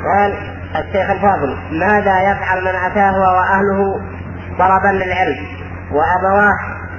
قال الشيخ الفاضل: ماذا يفعل من أتاه وأهله طلبا للعلم وأبواه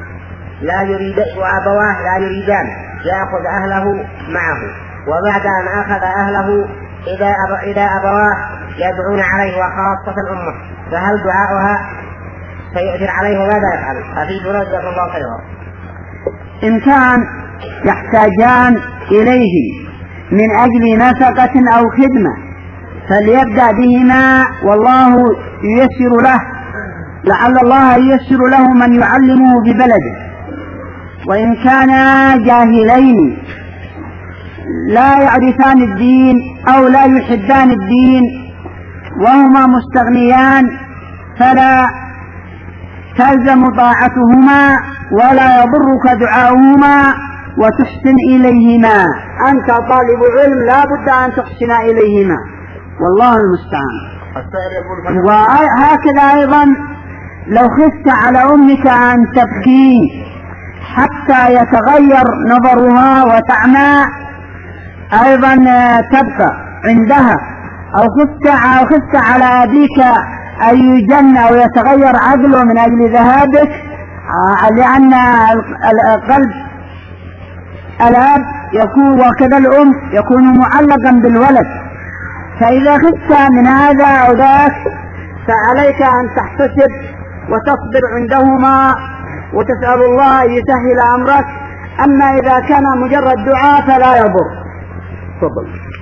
لا يريدان يأخذ أهله معه، وبعد أن أخذ أهله إذا أبواه يدعون عليه وخاصة الأمة، فهل دعاؤها سيؤثر عليه وماذا يفعل؟ أفيدنا جزاكم الله خيرا. إن كان يحتاجان إليه من أجل نفقة أو خدمة فليبدأ بهما والله ييسر له، لعل الله ييسر له من يعلمه ببلده. وإن كانا جاهلين لا يعرفان الدين أو لا يحبان الدين وهما مستغنيان فلا تلزم طاعتهما ولا يضرك دعاؤهما وتحسن إليهما. أنت طالب علم لا بد أن تحسن إليهما، والله المستعان. وهكذا أيضا لو خفت على أمك أن تبكي حتى يتغير نظرها وتعمى أيضا تبقى عندها، أو خفت على أبيك أن يجن أو يتغير عقله من أجل ذهابك، لأن القلب الأب يكون وكذا الأم يكون معلقا بالولد، فإذا خفت من هذا أو ذاك فعليك أن تحتسب وتصبر عندهما وتسأل الله أن يسهل أمرك. أما إذا كان مجرد دعاء فلا يضر. تفضل.